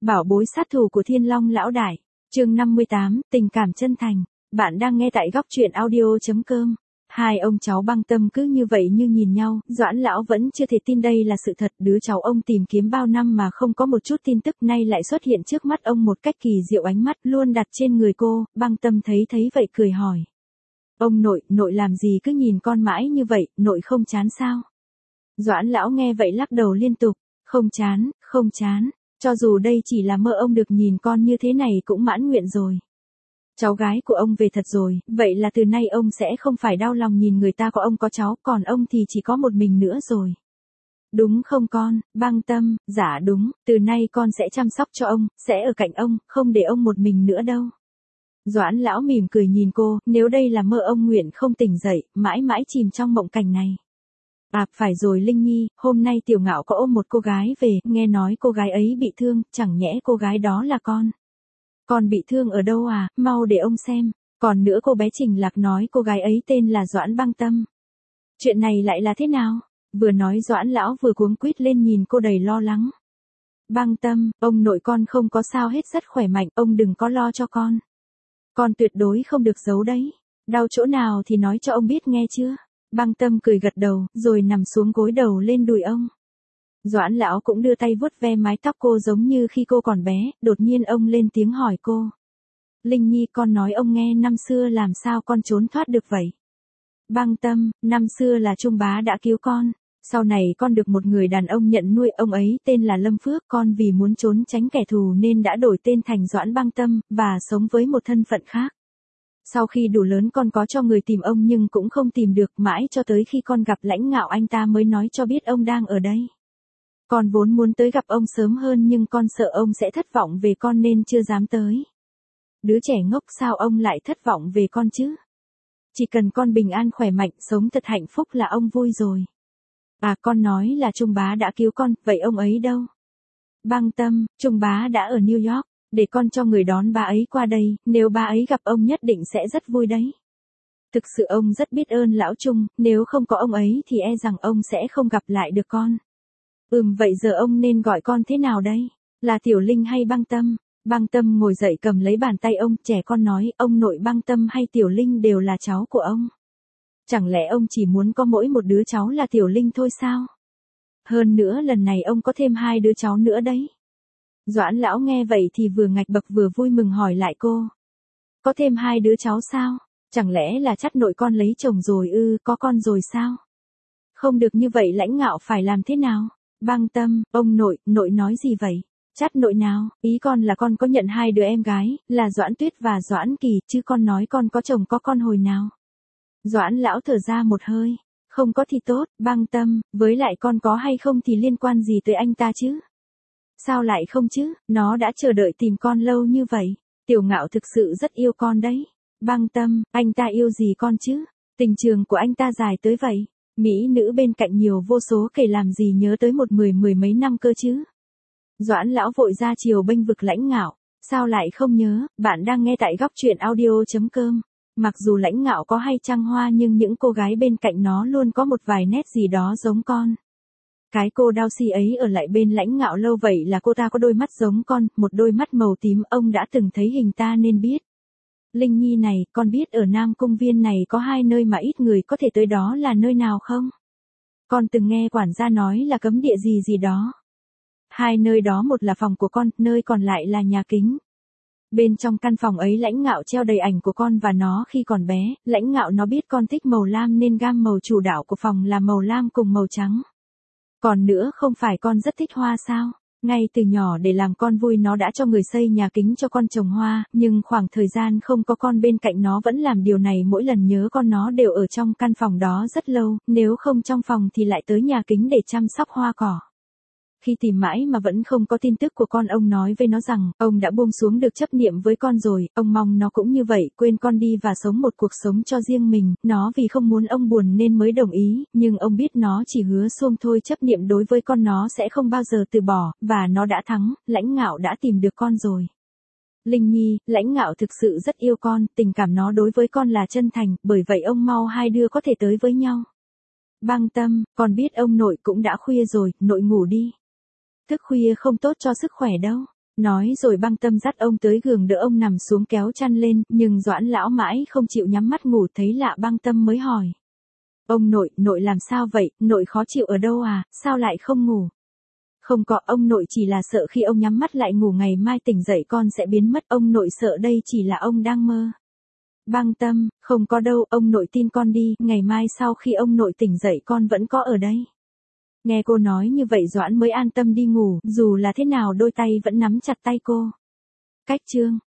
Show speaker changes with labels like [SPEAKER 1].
[SPEAKER 1] Bảo bối sát thủ của Thiên Long lão đại. Chương 58, tình cảm chân thành. Bạn đang nghe tại góc truyện audio.com. Hai ông cháu Băng Tâm cứ như vậy như nhìn nhau, Doãn lão vẫn chưa thể tin đây là sự thật, đứa cháu ông tìm kiếm bao năm mà không có một chút tin tức nay lại xuất hiện trước mắt ông một cách kỳ diệu, ánh mắt luôn đặt trên người cô. Băng Tâm thấy vậy cười hỏi. Ông nội làm gì cứ nhìn con mãi như vậy, nội không chán sao? Doãn lão nghe vậy lắc đầu liên tục, không chán. Cho dù đây chỉ là mơ, ông được nhìn con như thế này cũng mãn nguyện rồi. Cháu gái của ông về thật rồi, vậy là từ nay ông sẽ không phải đau lòng nhìn người ta có ông có cháu, còn ông thì chỉ có một mình nữa rồi. Đúng không con? Băng Tâm, dạ đúng, từ nay con sẽ chăm sóc cho ông, sẽ ở cạnh ông, không để ông một mình nữa đâu. Doãn lão mỉm cười nhìn cô, nếu đây là mơ ông nguyện không tỉnh dậy, mãi mãi chìm trong mộng cảnh này. Phải rồi Linh Nhi, hôm nay Tiểu Ngạo có ôm một cô gái về, nghe nói cô gái ấy bị thương, chẳng nhẽ cô gái đó là con? Con bị thương ở đâu à, mau để ông xem. Còn nữa cô bé Trình Lạc nói cô gái ấy tên là Doãn Băng Tâm. Chuyện này lại là thế nào? Vừa nói Doãn lão vừa cuống quýt lên nhìn cô đầy lo lắng. Băng Tâm, ông nội con không có sao hết, rất khỏe mạnh, ông đừng có lo cho con. Con tuyệt đối không được giấu đấy. Đau chỗ nào thì nói cho ông biết nghe chưa? Băng Tâm cười gật đầu, rồi nằm xuống gối đầu lên đùi ông. Doãn lão cũng đưa tay vuốt ve mái tóc cô giống như khi cô còn bé, đột nhiên ông lên tiếng hỏi cô. Linh Nhi, con nói ông nghe, năm xưa làm sao con trốn thoát được vậy? Băng Tâm, năm xưa là Trung bá đã cứu con. Sau này con được một người đàn ông nhận nuôi, ông ấy tên là Lâm Phước, con vì muốn trốn tránh kẻ thù nên đã đổi tên thành Doãn Băng Tâm, và sống với một thân phận khác. Sau khi đủ lớn con có cho người tìm ông nhưng cũng không tìm được, mãi cho tới khi con gặp Lãnh Ngạo anh ta mới nói cho biết ông đang ở đây. Con vốn muốn tới gặp ông sớm hơn nhưng con sợ ông sẽ thất vọng về con nên chưa dám tới. Đứa trẻ ngốc, sao ông lại thất vọng về con chứ? Chỉ cần con bình an khỏe mạnh, sống thật hạnh phúc là ông vui rồi. Con nói là Trung bá đã cứu con, vậy ông ấy đâu? Băng Tâm, Trung bá đã ở New York, để con cho người đón bà ấy qua đây, nếu bà ấy gặp ông nhất định sẽ rất vui đấy. Thực sự ông rất biết ơn lão Trung, nếu không có ông ấy thì e rằng ông sẽ không gặp lại được con. Vậy giờ ông nên gọi con thế nào đây? Là Tiểu Linh hay Băng Tâm? Băng Tâm ngồi dậy cầm lấy bàn tay ông, trẻ con nói, ông nội, Băng Tâm hay Tiểu Linh đều là cháu của ông. Chẳng lẽ ông chỉ muốn có mỗi một đứa cháu là Tiểu Linh thôi sao? Hơn nữa lần này ông có thêm 2 đứa cháu nữa đấy. Doãn lão nghe vậy thì vừa ngạch bậc vừa vui mừng hỏi lại cô. Có thêm 2 đứa cháu sao? Chẳng lẽ là Chắt nội con lấy chồng rồi ư, có con rồi sao? Không được như vậy, Lãnh Ngạo phải làm thế nào? Băng Tâm, ông nội nói gì vậy? Chắt nội nào, ý con là con có nhận 2 đứa em gái, là Doãn Tuyết và Doãn Kỳ, chứ con nói con có chồng có con hồi nào? Doãn lão thở ra một hơi, không có thì tốt, Băng Tâm, với lại con có hay không thì liên quan gì tới anh ta chứ? Sao lại không chứ, nó đã chờ đợi tìm con lâu như vậy. Tiểu Ngạo thực sự rất yêu con đấy. Băng Tâm, anh ta yêu gì con chứ? Tình trường của anh ta dài tới vậy. Mỹ nữ bên cạnh nhiều vô số kể, làm gì nhớ tới mười mấy năm cơ chứ? Doãn lão vội ra chiều bênh vực Lãnh Ngạo. Sao lại không nhớ, bạn đang nghe tại góc truyện audio.com. Mặc dù Lãnh Ngạo có hay trăng hoa nhưng những cô gái bên cạnh nó luôn có một vài nét gì đó giống con. Cái cô Đao-si ấy ở lại bên Lãnh Ngạo lâu vậy là cô ta có đôi mắt giống con, một đôi mắt màu tím, ông đã từng thấy hình ta nên biết. Linh Nhi này, con biết ở Nam Công viên này có 2 nơi mà ít người có thể tới, đó là nơi nào không? Con từng nghe quản gia nói là cấm địa gì đó. 2 nơi đó, một là phòng của con, nơi còn lại là nhà kính. Bên trong căn phòng ấy Lãnh Ngạo treo đầy ảnh của con và nó khi còn bé. Lãnh Ngạo nó biết con thích màu lam nên gam màu chủ đạo của phòng là màu lam cùng màu trắng. Còn nữa, không phải con rất thích hoa sao? Ngay từ nhỏ để làm con vui nó đã cho người xây nhà kính cho con trồng hoa, nhưng khoảng thời gian không có con bên cạnh nó vẫn làm điều này, mỗi lần nhớ con nó đều ở trong căn phòng đó rất lâu, nếu không trong phòng thì lại tới nhà kính để chăm sóc hoa cỏ. Khi tìm mãi mà vẫn không có tin tức của con, ông nói với nó rằng, ông đã buông xuống được chấp niệm với con rồi, ông mong nó cũng như vậy, quên con đi và sống một cuộc sống cho riêng mình, nó vì không muốn ông buồn nên mới đồng ý, nhưng ông biết nó chỉ hứa xuông thôi, chấp niệm đối với con nó sẽ không bao giờ từ bỏ, và nó đã thắng, Lãnh Ngạo đã tìm được con rồi. Linh Nhi, Lãnh Ngạo thực sự rất yêu con, tình cảm nó đối với con là chân thành, bởi vậy ông mau 2 đứa có thể tới với nhau. Băng Tâm, con biết ông nội cũng đã khuya rồi, nội ngủ đi. Thức khuya không tốt cho sức khỏe đâu. Nói rồi Băng Tâm dắt ông tới giường đỡ ông nằm xuống kéo chăn lên, nhưng Doãn lão mãi không chịu nhắm mắt ngủ, thấy lạ Băng Tâm mới hỏi. Ông nội, nội làm sao vậy, nội khó chịu ở đâu à, sao lại không ngủ? Không có, ông nội chỉ là sợ khi ông nhắm mắt lại ngủ ngày mai tỉnh dậy con sẽ biến mất, ông nội sợ đây chỉ là ông đang mơ. Băng Tâm, không có đâu, ông nội tin con đi, ngày mai sau khi ông nội tỉnh dậy con vẫn có ở đây. Nghe cô nói như vậy Doãn mới an tâm đi ngủ, dù là thế nào đôi tay vẫn nắm chặt tay cô. Cách chương